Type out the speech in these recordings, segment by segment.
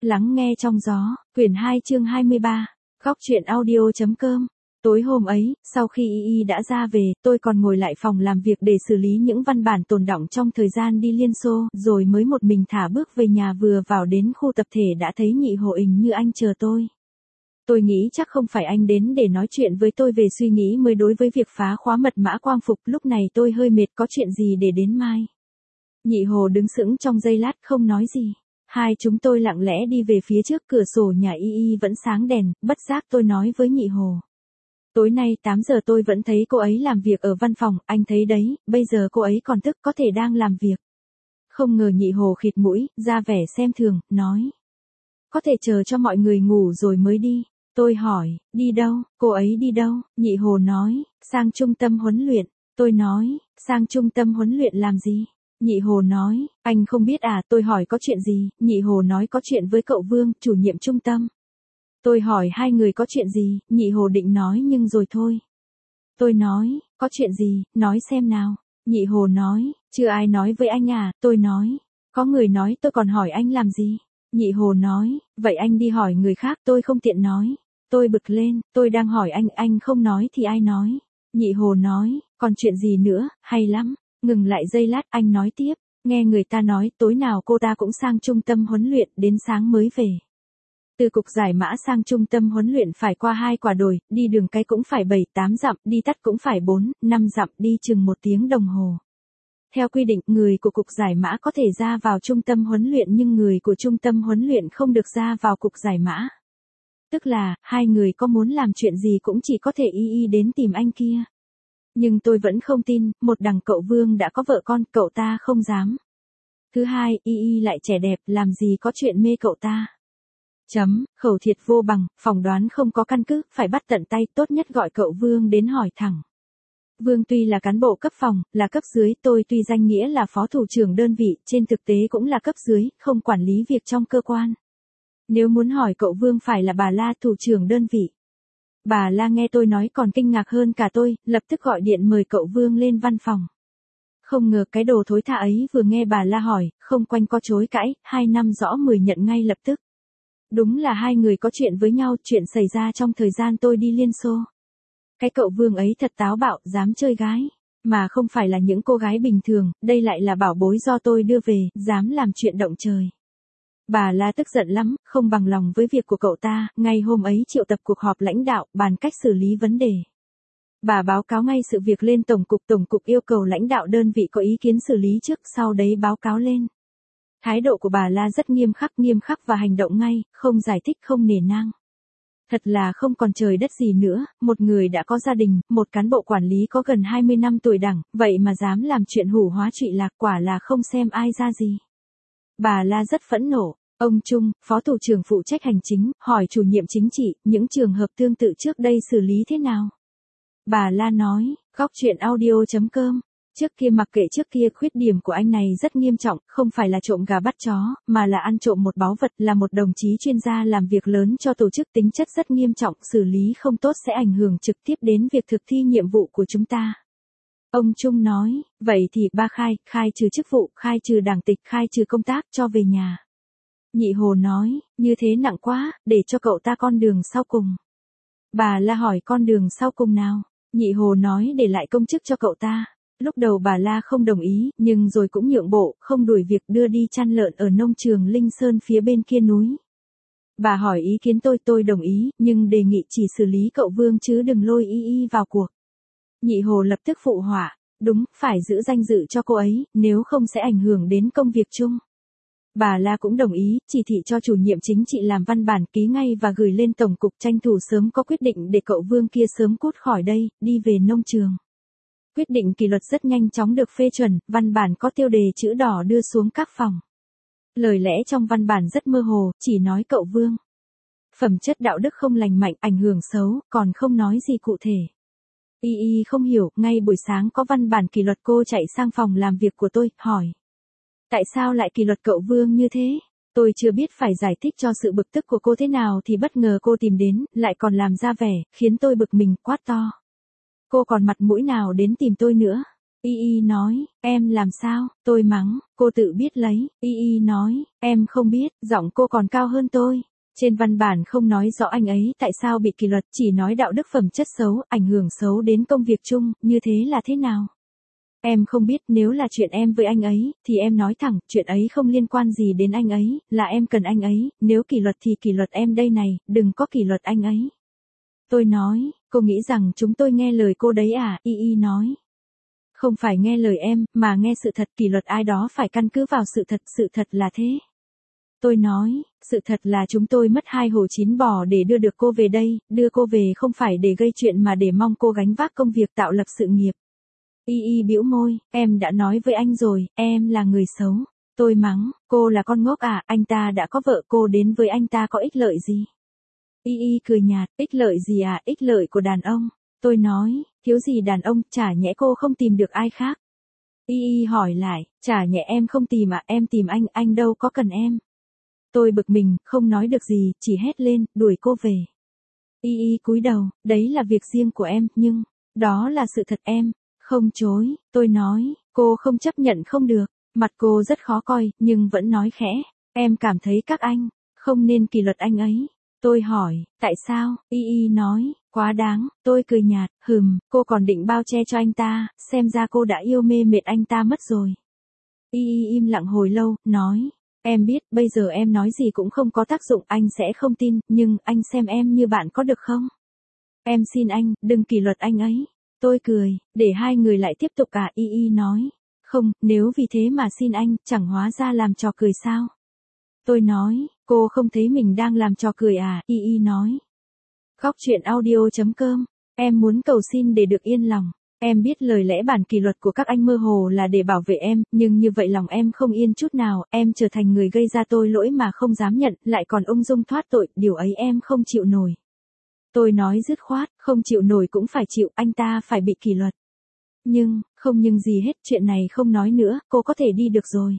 Lắng nghe trong gió, quyển 2 chương 23, góc truyện audio.com. Tối hôm ấy, sau khi Y đã ra về, tôi còn ngồi lại phòng làm việc để xử lý những văn bản tồn đọng trong thời gian đi Liên Xô, rồi mới một mình thả bước về nhà. Vừa vào đến khu tập thể đã thấy Nhị Hồ hình như anh chờ tôi. Tôi nghĩ chắc không phải anh đến để nói chuyện với tôi về suy nghĩ mới đối với việc phá khóa mật mã quang phục. Lúc này tôi hơi mệt, có chuyện gì để đến mai. Nhị Hồ đứng sững trong giây lát không nói gì. Hai chúng tôi lặng lẽ đi về phía trước. Cửa sổ nhà Y vẫn sáng đèn, bất giác tôi nói với Nhị Hồ. Tối nay 8 giờ tôi vẫn thấy cô ấy làm việc ở văn phòng, anh thấy đấy, bây giờ cô ấy còn thức, có thể đang làm việc. Không ngờ Nhị Hồ khịt mũi, ra vẻ xem thường, nói. Có thể chờ cho mọi người ngủ rồi mới đi. Tôi hỏi, đi đâu, cô ấy đi đâu? Nhị Hồ nói, sang trung tâm huấn luyện. Tôi nói, sang trung tâm huấn luyện làm gì? Nhị Hồ nói, anh không biết à? Tôi hỏi có chuyện gì? Nhị Hồ nói có chuyện với cậu Vương, chủ nhiệm trung tâm. Tôi hỏi hai người có chuyện gì? Nhị Hồ định nói nhưng rồi thôi. Tôi nói, có chuyện gì, nói xem nào. Nhị Hồ nói, chưa ai nói với anh à? Tôi nói, có người nói, tôi còn hỏi anh làm gì? Nhị Hồ nói, vậy anh đi hỏi người khác, tôi không tiện nói. Tôi bực lên, tôi đang hỏi anh không nói thì ai nói? Nhị Hồ nói, còn chuyện gì nữa, hay lắm. Ngừng lại giây lát, anh nói tiếp, nghe người ta nói tối nào cô ta cũng sang trung tâm huấn luyện, đến sáng mới về. Từ cục giải mã sang trung tâm huấn luyện phải qua 2 quả đồi, đi đường cái cũng phải 7-8 dặm, đi tắt cũng phải 4-5 dặm, đi chừng 1 tiếng đồng hồ. Theo quy định, người của cục giải mã có thể ra vào trung tâm huấn luyện nhưng người của trung tâm huấn luyện không được ra vào cục giải mã. Tức là, hai người có muốn làm chuyện gì cũng chỉ có thể Y đến tìm anh kia. Nhưng tôi vẫn không tin, một đằng cậu Vương đã có vợ con, cậu ta không dám. Thứ hai, Y lại trẻ đẹp, làm gì có chuyện mê cậu ta. Khẩu thiệt vô bằng, phỏng đoán không có căn cứ, phải bắt tận tay, tốt nhất gọi cậu Vương đến hỏi thẳng. Vương tuy là cán bộ cấp phòng, là cấp dưới, tôi tuy danh nghĩa là phó thủ trưởng đơn vị, trên thực tế cũng là cấp dưới, không quản lý việc trong cơ quan. Nếu muốn hỏi cậu Vương phải là bà La, thủ trưởng đơn vị. Bà La nghe tôi nói còn kinh ngạc hơn cả tôi, lập tức gọi điện mời cậu Vương lên văn phòng. Không ngờ cái đồ thối tha ấy vừa nghe bà La hỏi, không quanh co chối cãi, 2 năm rõ 10 nhận ngay lập tức. Đúng là hai người có chuyện với nhau, chuyện xảy ra trong thời gian tôi đi Liên Xô. Cái cậu Vương ấy thật táo bạo, dám chơi gái. Mà không phải là những cô gái bình thường, đây lại là bảo bối do tôi đưa về, dám làm chuyện động trời. Bà La tức giận lắm, không bằng lòng với việc của cậu ta, ngay hôm ấy triệu tập cuộc họp lãnh đạo, bàn cách xử lý vấn đề. Bà báo cáo ngay sự việc lên tổng cục yêu cầu lãnh đạo đơn vị có ý kiến xử lý trước, sau đấy báo cáo lên. Thái độ của bà La rất nghiêm khắc và hành động ngay, không giải thích không nể nang. Thật là không còn trời đất gì nữa, một người đã có gia đình, một cán bộ quản lý có gần 20 năm tuổi đẳng, vậy mà dám làm chuyện hủ hóa trụy lạc, quả là không xem ai ra gì. Bà La rất phẫn nộ. Ông Trung, phó thủ trưởng phụ trách hành chính, hỏi chủ nhiệm chính trị, những trường hợp tương tự trước đây xử lý thế nào? Bà La nói, góc truyện audio.com. Trước kia mặc kệ trước kia, khuyết điểm của anh này rất nghiêm trọng, không phải là trộm gà bắt chó, mà là ăn trộm một báu vật, là một đồng chí chuyên gia làm việc lớn cho tổ chức, tính chất rất nghiêm trọng, xử lý không tốt sẽ ảnh hưởng trực tiếp đến việc thực thi nhiệm vụ của chúng ta. Ông Trung nói, vậy thì ba khai trừ chức vụ, khai trừ đảng tịch, khai trừ công tác, cho về nhà. Nhị Hồ nói, như thế nặng quá, để cho cậu ta con đường sau cùng. Bà La hỏi con đường sau cùng nào? Nhị Hồ nói để lại công chức cho cậu ta. Lúc đầu bà La không đồng ý, nhưng rồi cũng nhượng bộ, không đuổi việc, đưa đi chăn lợn ở nông trường Linh Sơn phía bên kia núi. Bà hỏi ý kiến tôi đồng ý, nhưng đề nghị chỉ xử lý cậu Vương chứ đừng lôi Y vào cuộc. Nhị Hồ lập tức phụ họa, đúng, phải giữ danh dự cho cô ấy, nếu không sẽ ảnh hưởng đến công việc chung. Bà La cũng đồng ý, chỉ thị cho chủ nhiệm chính trị làm văn bản ký ngay và gửi lên tổng cục, tranh thủ sớm có quyết định để cậu Vương kia sớm cút khỏi đây, đi về nông trường. Quyết định kỷ luật rất nhanh chóng được phê chuẩn, văn bản có tiêu đề chữ đỏ đưa xuống các phòng. Lời lẽ trong văn bản rất mơ hồ, chỉ nói cậu Vương. Phẩm chất đạo đức không lành mạnh, ảnh hưởng xấu, còn không nói gì cụ thể. Y không hiểu, ngay buổi sáng có văn bản kỷ luật cô chạy sang phòng làm việc của tôi, hỏi. Tại sao lại kỷ luật cậu Vương như thế? Tôi chưa biết phải giải thích cho sự bực tức của cô thế nào thì bất ngờ cô tìm đến, lại còn làm ra vẻ, khiến tôi bực mình, quát to. Cô còn mặt mũi nào đến tìm tôi nữa? Y nói, em làm sao, tôi mắng, cô tự biết lấy, Y nói, em không biết, giọng cô còn cao hơn tôi. Trên văn bản không nói rõ anh ấy tại sao bị kỷ luật, chỉ nói đạo đức phẩm chất xấu, ảnh hưởng xấu đến công việc chung, như thế là thế nào? Em không biết, nếu là chuyện em với anh ấy, thì em nói thẳng, chuyện ấy không liên quan gì đến anh ấy, là em cần anh ấy, nếu kỷ luật thì kỷ luật em đây này, đừng có kỷ luật anh ấy. Tôi nói, cô nghĩ rằng chúng tôi nghe lời cô đấy à, Y nói. Không phải nghe lời em, mà nghe sự thật, kỷ luật ai đó phải căn cứ vào sự thật là thế. Tôi nói, sự thật là chúng tôi mất 2 hồ 9 bò để đưa được cô về đây, đưa cô về không phải để gây chuyện mà để mong cô gánh vác công việc tạo lập sự nghiệp. Y bĩu môi, em đã nói với anh rồi, em là người xấu. Tôi mắng, cô là con ngốc à, anh ta đã có vợ, cô đến với anh ta có ích lợi gì? Y cười nhạt, ích lợi gì à, ích lợi của đàn ông. Tôi nói, thiếu gì đàn ông, chả nhẽ cô không tìm được ai khác. Y hỏi lại, chả nhẽ em không tìm à, em tìm anh đâu có cần em. Tôi bực mình, không nói được gì, chỉ hét lên, đuổi cô về. Y cúi đầu, đấy là việc riêng của em, nhưng, đó là sự thật em, không chối, tôi nói, cô không chấp nhận không được, mặt cô rất khó coi, nhưng vẫn nói khẽ, em cảm thấy các anh, không nên kỷ luật anh ấy. Tôi hỏi, tại sao, Y nói, quá đáng, tôi cười nhạt, cô còn định bao che cho anh ta, xem ra cô đã yêu mê mệt anh ta mất rồi. Y im lặng hồi lâu, nói, em biết, bây giờ em nói gì cũng không có tác dụng, anh sẽ không tin, nhưng anh xem em như bạn có được không? Em xin anh, đừng kỷ luật anh ấy. Tôi cười, để hai người lại tiếp tục à, Y nói. Không, nếu vì thế mà xin anh, chẳng hóa ra làm trò cười sao? Tôi nói, cô không thấy mình đang làm trò cười à, Y nói. Góc truyện audio.com, em muốn cầu xin để được yên lòng. Em biết lời lẽ bản kỷ luật của các anh mơ hồ là để bảo vệ em, nhưng như vậy lòng em không yên chút nào, em trở thành người gây ra tôi lỗi mà không dám nhận, lại còn ung dung thoát tội, điều ấy em không chịu nổi. Tôi nói dứt khoát, không chịu nổi cũng phải chịu, anh ta phải bị kỷ luật. Không nhưng gì hết, chuyện này không nói nữa, cô có thể đi được rồi.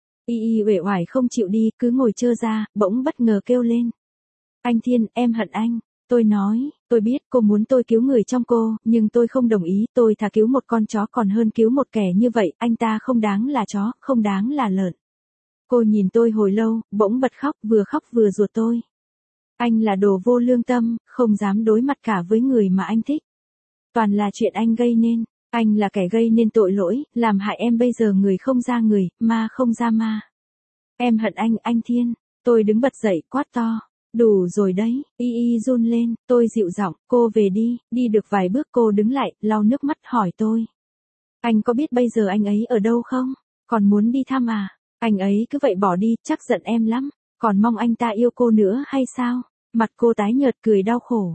Y uể oải không chịu đi, cứ ngồi trơ ra, bỗng bất ngờ kêu lên. Anh Thiên, em hận anh. Tôi nói, tôi biết cô muốn tôi cứu người trong cô, nhưng tôi không đồng ý, tôi thà cứu một con chó còn hơn cứu một kẻ như vậy, anh ta không đáng là chó, không đáng là lợn. Cô nhìn tôi hồi lâu, bỗng bật khóc vừa ruột tôi. Anh là đồ vô lương tâm, không dám đối mặt cả với người mà anh thích. Toàn là chuyện anh gây nên, anh là kẻ gây nên tội lỗi, làm hại em bây giờ người không ra người, ma không ra ma. Em hận anh Thiên. Tôi đứng bật dậy, quát to. Đủ rồi đấy, Y run lên, tôi dịu giọng, cô về đi được vài bước cô đứng lại, lau nước mắt hỏi tôi. Anh có biết bây giờ anh ấy ở đâu không? Còn muốn đi thăm à? Anh ấy cứ vậy bỏ đi, chắc giận em lắm, còn mong anh ta yêu cô nữa hay sao? Mặt cô tái nhợt cười đau khổ.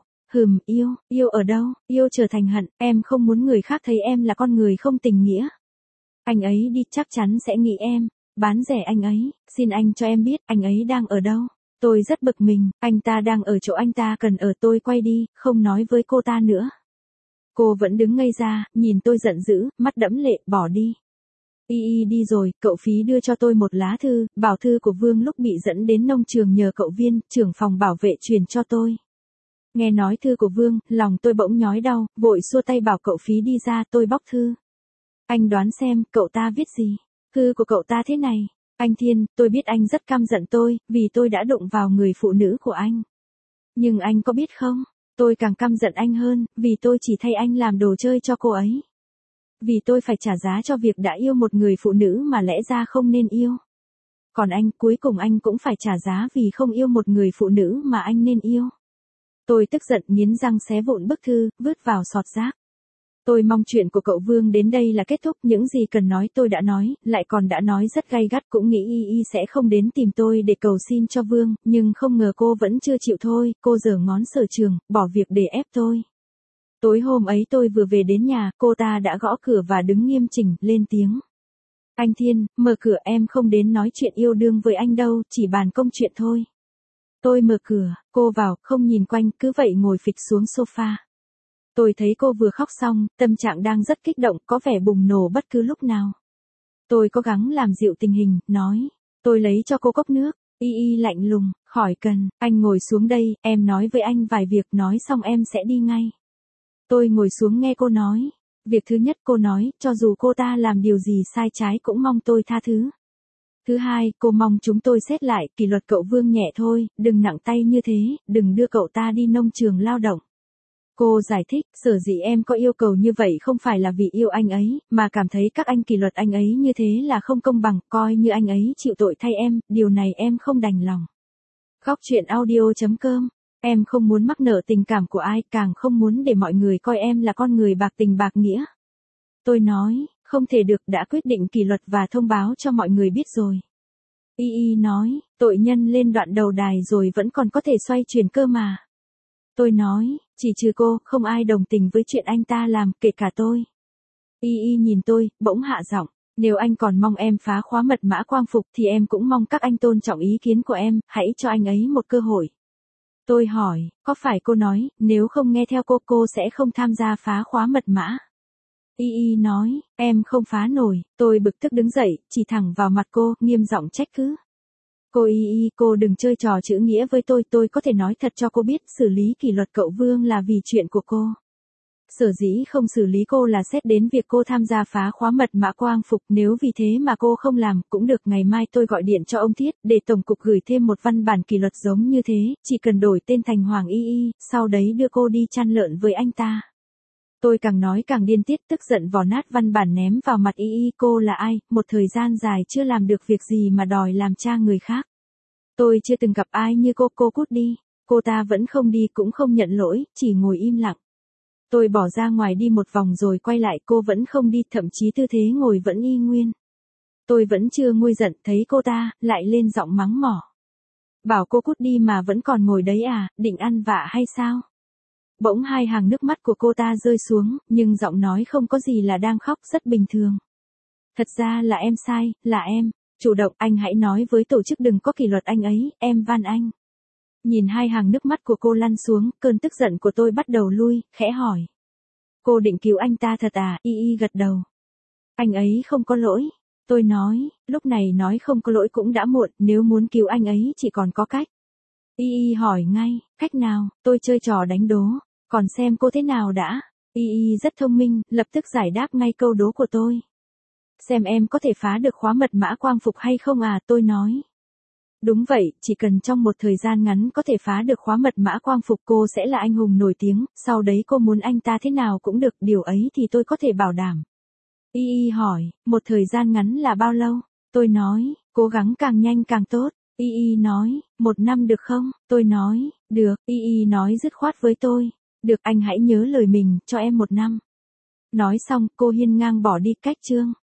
Yêu ở đâu? Yêu trở thành hận, em không muốn người khác thấy em là con người không tình nghĩa. Anh ấy đi chắc chắn sẽ nghĩ em, bán rẻ anh ấy, xin anh cho em biết anh ấy đang ở đâu. Tôi rất bực mình, anh ta đang ở chỗ anh ta cần ở, tôi quay đi, không nói với cô ta nữa. Cô vẫn đứng ngây ra, nhìn tôi giận dữ, mắt đẫm lệ, bỏ đi. Y đi rồi, cậu Phí đưa cho tôi một lá thư, bảo thư của Vương lúc bị dẫn đến nông trường nhờ cậu Viên, trưởng phòng bảo vệ truyền cho tôi. Nghe nói thư của Vương, lòng tôi bỗng nhói đau, vội xua tay bảo cậu Phí đi ra, tôi bóc thư. Anh đoán xem, cậu ta viết gì? Thư của cậu ta thế này. Anh Thiên, tôi biết anh rất căm giận tôi, vì tôi đã đụng vào người phụ nữ của anh. Nhưng anh có biết không? Tôi càng căm giận anh hơn, vì tôi chỉ thay anh làm đồ chơi cho cô ấy. Vì tôi phải trả giá cho việc đã yêu một người phụ nữ mà lẽ ra không nên yêu. Còn anh, cuối cùng anh cũng phải trả giá vì không yêu một người phụ nữ mà anh nên yêu. Tôi tức giận nghiến răng xé vụn bức thư, vứt vào sọt rác. Tôi mong chuyện của cậu Vương đến đây là kết thúc, những gì cần nói tôi đã nói, lại còn đã nói rất gay gắt, cũng nghĩ Y sẽ không đến tìm tôi để cầu xin cho Vương, nhưng không ngờ cô vẫn chưa chịu thôi, cô giở ngón sở trường, bỏ việc để ép tôi. Tối hôm ấy tôi vừa về đến nhà, cô ta đã gõ cửa và đứng nghiêm chỉnh, lên tiếng. Anh Thiên, mở cửa, em không đến nói chuyện yêu đương với anh đâu, chỉ bàn công chuyện thôi. Tôi mở cửa, cô vào, không nhìn quanh, cứ vậy ngồi phịch xuống sofa. Tôi thấy cô vừa khóc xong, tâm trạng đang rất kích động, có vẻ bùng nổ bất cứ lúc nào. Tôi cố gắng làm dịu tình hình, nói, tôi lấy cho cô cốc nước. Y lạnh lùng, khỏi cần, anh ngồi xuống đây, em nói với anh vài việc, nói xong em sẽ đi ngay. Tôi ngồi xuống nghe cô nói. Việc thứ nhất cô nói, cho dù cô ta làm điều gì sai trái cũng mong tôi tha thứ. Thứ hai, cô mong chúng tôi xét lại, kỷ luật cậu Vương nhẹ thôi, đừng nặng tay như thế, đừng đưa cậu ta đi nông trường lao động. Cô giải thích, sở dĩ em có yêu cầu như vậy không phải là vì yêu anh ấy, mà cảm thấy các anh kỷ luật anh ấy như thế là không công bằng, coi như anh ấy chịu tội thay em, điều này em không đành lòng. Góc truyện audio.com. Em không muốn mắc nợ tình cảm của ai, càng không muốn để mọi người coi em là con người bạc tình bạc nghĩa. Tôi nói, không thể được, đã quyết định kỷ luật và thông báo cho mọi người biết rồi. Y nói, tội nhân lên đoạn đầu đài rồi vẫn còn có thể xoay chuyển cơ mà. Tôi nói, chỉ trừ cô, không ai đồng tình với chuyện anh ta làm, kể cả tôi. Y nhìn tôi, bỗng hạ giọng, nếu anh còn mong em phá khóa mật mã quang phục thì em cũng mong các anh tôn trọng ý kiến của em, hãy cho anh ấy một cơ hội. Tôi hỏi, có phải cô nói, nếu không nghe theo cô sẽ không tham gia phá khóa mật mã? Y nói, em không phá nổi, tôi bực tức đứng dậy, chỉ thẳng vào mặt cô, nghiêm giọng trách cứ. Cô cô đừng chơi trò chữ nghĩa với tôi có thể nói thật cho cô biết, xử lý kỷ luật cậu Vương là vì chuyện của cô. Sở dĩ không xử lý cô là xét đến việc cô tham gia phá khóa mật mã quang phục, nếu vì thế mà cô không làm, cũng được, ngày mai tôi gọi điện cho ông Thiết, để Tổng cục gửi thêm một văn bản kỷ luật giống như thế, chỉ cần đổi tên thành Hoàng sau đấy đưa cô đi chăn lợn với anh ta. Tôi càng nói càng điên tiết, tức giận vò nát văn bản ném vào mặt cô là ai, một thời gian dài chưa làm được việc gì mà đòi làm cha người khác. Tôi chưa từng gặp ai như cô cút đi. Cô ta vẫn không đi cũng không nhận lỗi, chỉ ngồi im lặng. Tôi bỏ ra ngoài đi một vòng rồi quay lại, cô vẫn không đi, thậm chí tư thế ngồi vẫn y nguyên. Tôi vẫn chưa nguôi giận, thấy cô ta, lại lên giọng mắng mỏ. Bảo cô cút đi mà vẫn còn ngồi đấy à, định ăn vạ hay sao? Bỗng hai hàng nước mắt của cô ta rơi xuống, nhưng giọng nói không có gì là đang khóc, rất bình thường. Thật ra là em sai, là em. Chủ động, anh hãy nói với tổ chức đừng có kỷ luật anh ấy, em van anh. Nhìn hai hàng nước mắt của cô lăn xuống, cơn tức giận của tôi bắt đầu lui, khẽ hỏi. Cô định cứu anh ta thật à? Y gật đầu. Anh ấy không có lỗi. Tôi nói, lúc này nói không có lỗi cũng đã muộn, nếu muốn cứu anh ấy chỉ còn có cách. Y hỏi ngay, cách nào? Tôi chơi trò đánh đố, còn xem cô thế nào đã. Y rất thông minh, lập tức giải đáp ngay câu đố của tôi. Xem em có thể phá được khóa mật mã quang phục hay không à, tôi nói. Đúng vậy, chỉ cần trong một thời gian ngắn có thể phá được khóa mật mã quang phục cô sẽ là anh hùng nổi tiếng, sau đấy cô muốn anh ta thế nào cũng được, điều ấy thì tôi có thể bảo đảm. Y hỏi, một thời gian ngắn là bao lâu? Tôi nói, cố gắng càng nhanh càng tốt. Y nói, 1 năm được không? Tôi nói, được. Y nói dứt khoát với tôi, được, anh hãy nhớ lời mình, cho em 1 năm. Nói xong, cô hiên ngang bỏ đi, cách chương.